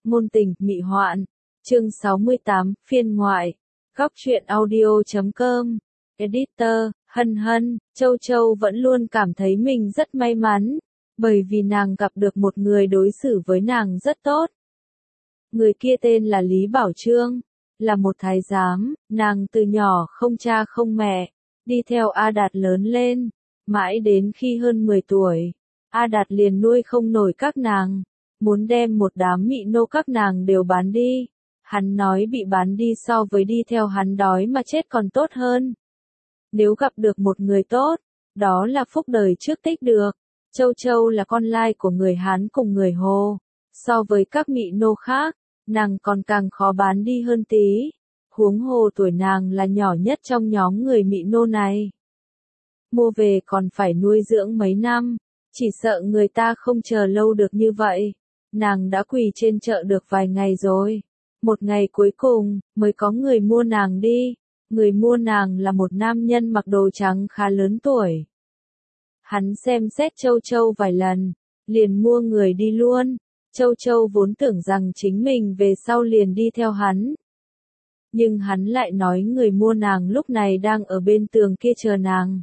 Ngôn tình, mị hoạn. Chương 68, phiên ngoại. Góc truyện audio.com. Editor, Hân Hân. Châu Châu vẫn luôn cảm thấy mình rất may mắn, bởi vì nàng gặp được một người đối xử với nàng rất tốt. Người kia tên là Lý Bảo Chương, là một thái giám. Nàng từ nhỏ không cha không mẹ, đi theo A Đạt lớn lên, mãi đến khi hơn 10 tuổi, A Đạt liền nuôi không nổi các nàng, muốn đem một đám mị nô các nàng đều bán đi. Hắn nói bị bán đi so với đi theo hắn đói mà chết còn tốt hơn. Nếu gặp được một người tốt, đó là phúc đời trước tích được. Châu Châu là con lai của người Hán cùng người Hồ, so với các mị nô khác, nàng còn càng khó bán đi hơn tí. Huống hồ tuổi nàng là nhỏ nhất trong nhóm người mị nô này. Mua về còn phải nuôi dưỡng mấy năm, chỉ sợ người ta không chờ lâu được như vậy. Nàng đã quỳ trên chợ được vài ngày rồi. Một ngày cuối cùng, mới có người mua nàng đi. Người mua nàng là một nam nhân mặc đồ trắng khá lớn tuổi. Hắn xem xét Châu Châu vài lần, liền mua người đi luôn. Châu Châu vốn tưởng rằng chính mình về sau liền đi theo hắn. Nhưng hắn lại nói người mua nàng lúc này đang ở bên tường kia chờ nàng.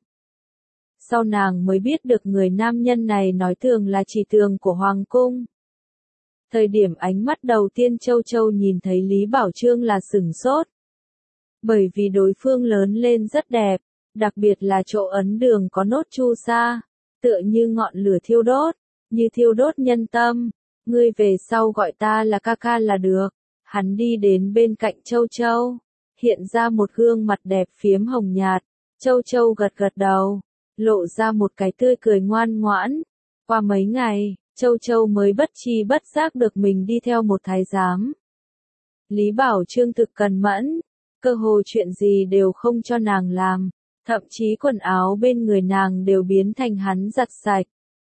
Sau nàng mới biết được người nam nhân này nói tường là chỉ tường của Hoàng Cung. Thời điểm ánh mắt đầu tiên Châu Châu nhìn thấy Lý Bảo Chương là sửng sốt. Bởi vì đối phương lớn lên rất đẹp, đặc biệt là chỗ ấn đường có nốt chu sa, tựa như ngọn lửa thiêu đốt, như thiêu đốt nhân tâm. Ngươi về sau gọi ta là ca ca là được. Hắn đi đến bên cạnh Châu Châu, hiện ra một gương mặt đẹp phiếm hồng nhạt. Châu Châu gật gật đầu, lộ ra một cái tươi cười ngoan ngoãn. Qua mấy ngày, Châu Châu mới bất tri bất giác được mình đi theo một thái giám. Lý Bảo Chương thực cẩn mẫn, cơ hồ chuyện gì đều không cho nàng làm, thậm chí quần áo bên người nàng đều biến thành hắn giặt sạch.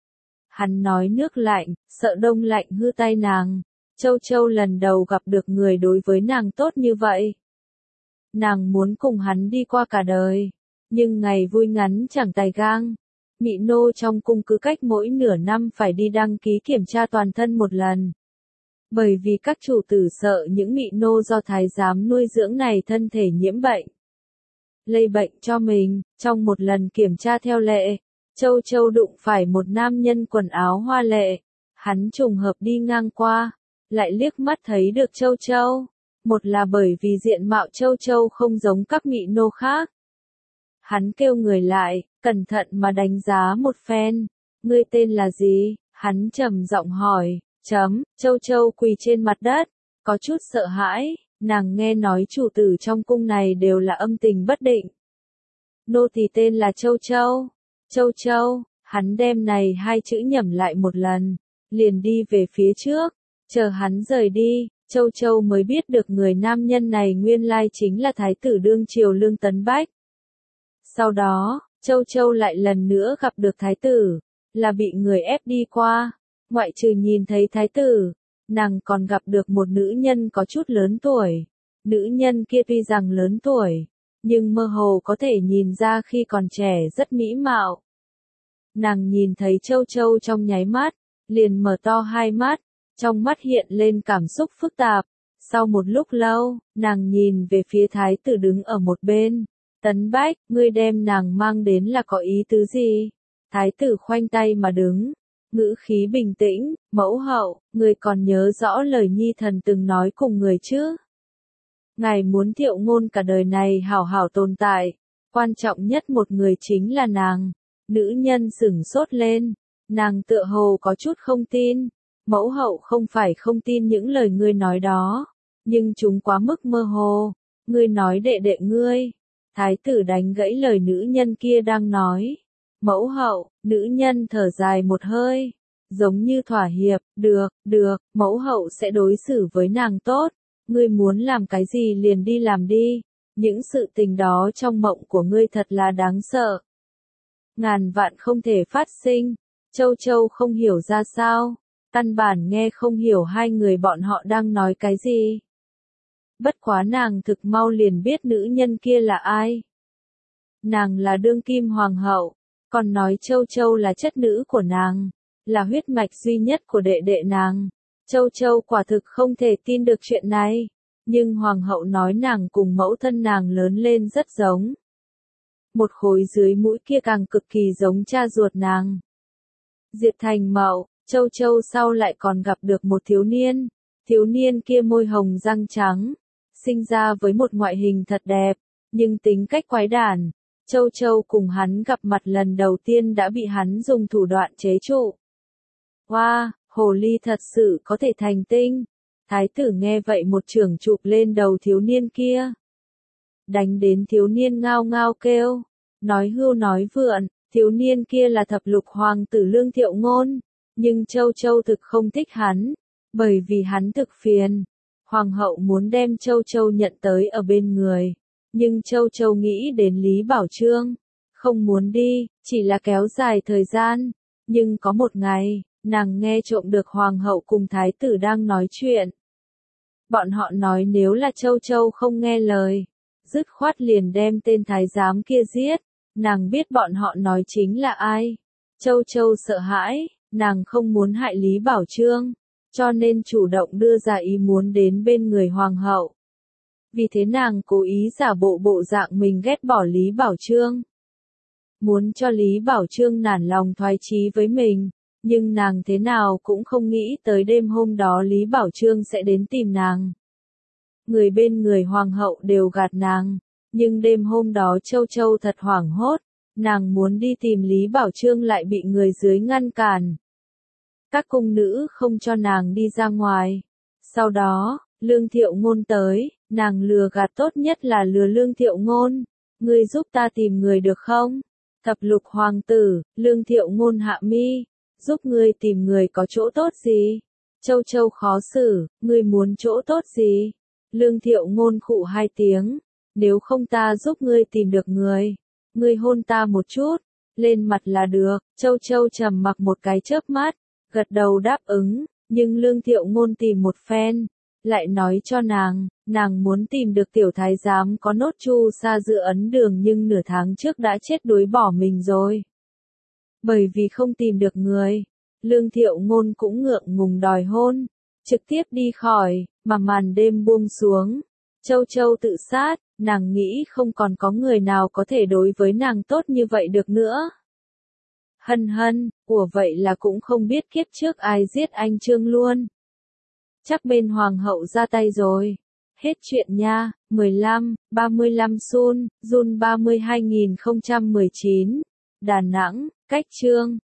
Hắn nói nước lạnh, sợ đông lạnh hư tay nàng. Châu Châu lần đầu gặp được người đối với nàng tốt như vậy. Nàng muốn cùng hắn đi qua cả đời, nhưng ngày vui ngắn chẳng tài gang. Mị nô trong cung cứ cách mỗi nửa năm phải đi đăng ký kiểm tra toàn thân một lần. Bởi vì các chủ tử sợ những mị nô do thái giám nuôi dưỡng này thân thể nhiễm bệnh, lây bệnh cho mình. Trong một lần kiểm tra theo lệ, Châu Châu đụng phải một nam nhân quần áo hoa lệ. Hắn trùng hợp đi ngang qua, lại liếc mắt thấy được Châu Châu. Một là bởi vì diện mạo Châu Châu không giống các mị nô khác. Hắn kêu người lại, cẩn thận mà đánh giá một phen. Ngươi tên là gì? Hắn trầm giọng hỏi. Châu Châu quỳ trên mặt đất, có chút sợ hãi. Nàng nghe nói chủ tử trong cung này đều là âm tình bất định. Nô tỳ tên là Châu Châu. Châu Châu. Hắn đem này hai chữ nhẩm lại một lần, liền đi về phía trước. Chờ hắn rời đi, Châu Châu mới biết được người nam nhân này nguyên lai chính là thái tử đương triều Lương Tấn Bách. Sau đó, Châu Châu lại lần nữa gặp được thái tử, là bị người ép đi qua. Ngoại trừ nhìn thấy thái tử, nàng còn gặp được một nữ nhân có chút lớn tuổi. Nữ nhân kia tuy rằng lớn tuổi, nhưng mơ hồ có thể nhìn ra khi còn trẻ rất mỹ mạo. Nàng nhìn thấy Châu Châu trong nháy mắt, liền mở to hai mắt, trong mắt hiện lên cảm xúc phức tạp. Sau một lúc lâu, nàng nhìn về phía thái tử đứng ở một bên. Tấn Bách, ngươi đem nàng mang đến là có ý tứ gì? Thái tử khoanh tay mà đứng, ngữ khí bình tĩnh. Mẫu hậu, ngươi còn nhớ rõ lời nhi thần từng nói cùng người chứ? Ngài muốn Thiệu Ngôn cả đời này hảo hảo tồn tại, quan trọng nhất một người chính là nàng. Nữ nhân sửng sốt lên, nàng tựa hồ có chút không tin. Mẫu hậu không phải không tin những lời ngươi nói đó, nhưng chúng quá mức mơ hồ. Ngươi nói đệ đệ ngươi. Thái tử đánh gãy lời nữ nhân kia đang nói. Mẫu hậu, nữ nhân thở dài một hơi, giống như thỏa hiệp. Được, mẫu hậu sẽ đối xử với nàng tốt. Ngươi muốn làm cái gì liền đi làm đi. Những sự tình đó trong mộng của ngươi thật là đáng sợ. Ngàn vạn không thể phát sinh. Châu Châu không hiểu ra sao, căn bản nghe không hiểu hai người bọn họ đang nói cái gì. Bất quá nàng thực mau liền biết nữ nhân kia là ai. Nàng là đương kim hoàng hậu, còn nói Châu Châu là chất nữ của nàng, là huyết mạch duy nhất của đệ đệ nàng. Châu Châu quả thực không thể tin được chuyện này, nhưng hoàng hậu nói nàng cùng mẫu thân nàng lớn lên rất giống. Một khối dưới mũi kia càng cực kỳ giống cha ruột nàng. Diệp Thành Mậu, Châu Châu sau lại còn gặp được một thiếu niên kia môi hồng răng trắng, sinh ra với một ngoại hình thật đẹp, nhưng tính cách quái đản. Châu Châu cùng hắn gặp mặt lần đầu tiên đã bị hắn dùng thủ đoạn chế trụ. Wow, hồ ly thật sự có thể thành tinh. Thái tử nghe vậy một chưởng chụp lên đầu thiếu niên kia. Đánh đến thiếu niên ngao ngao kêu, nói hưu nói vượn, thiếu niên kia là thập lục hoàng tử Lương Thiệu Ngôn, nhưng Châu Châu thực không thích hắn, bởi vì hắn thực phiền. Hoàng hậu muốn đem Châu Châu nhận tới ở bên người, nhưng Châu Châu nghĩ đến Lý Bảo Chương, không muốn đi, chỉ là kéo dài thời gian, nhưng có một ngày, nàng nghe trộm được hoàng hậu cùng thái tử đang nói chuyện. Bọn họ nói nếu là Châu Châu không nghe lời, dứt khoát liền đem tên thái giám kia giết. Nàng biết bọn họ nói chính là ai. Châu Châu sợ hãi, nàng không muốn hại Lý Bảo Chương, cho nên chủ động đưa ra ý muốn đến bên người hoàng hậu. Vì thế nàng cố ý giả bộ dạng mình ghét bỏ Lý Bảo Chương, muốn cho Lý Bảo Chương nản lòng thoái chí với mình, nhưng nàng thế nào cũng không nghĩ tới đêm hôm đó Lý Bảo Chương sẽ đến tìm nàng. Người bên người hoàng hậu đều gạt nàng, nhưng đêm hôm đó Châu Châu thật hoảng hốt, nàng muốn đi tìm Lý Bảo Chương lại bị người dưới ngăn cản. Các cung nữ không cho nàng đi ra ngoài. Sau đó, Lương Thiệu Ngôn tới, nàng lừa gạt tốt nhất là lừa Lương Thiệu Ngôn. Ngươi giúp ta tìm người được không? Thập lục hoàng tử, Lương Thiệu Ngôn hạ mi, giúp ngươi tìm người có chỗ tốt gì? Châu Châu khó xử, ngươi muốn chỗ tốt gì? Lương Thiệu Ngôn khụ hai tiếng, nếu không ta giúp ngươi tìm được người, ngươi hôn ta một chút, lên mặt là được. Châu Châu trầm mặc một cái chớp mắt, gật đầu đáp ứng, nhưng Lương Thiệu Ngôn tìm một phen, lại nói cho nàng muốn tìm được tiểu thái giám có nốt Chu Sa Dự Ấn Đường nhưng nửa tháng trước đã chết đuối bỏ mình rồi. Bởi vì không tìm được người, Lương Thiệu Ngôn cũng ngượng ngùng đòi hôn, trực tiếp đi khỏi, mà màn đêm buông xuống. Châu Châu tự sát, nàng nghĩ không còn có người nào có thể đối với nàng tốt như vậy được nữa. Hân hân, của vậy là cũng không biết kiếp trước ai giết anh Trương luôn. Chắc bên hoàng hậu ra tay rồi. Hết chuyện nha. 15, 35 Sun, Jun 30 2019. Đà Nẵng, cách chương.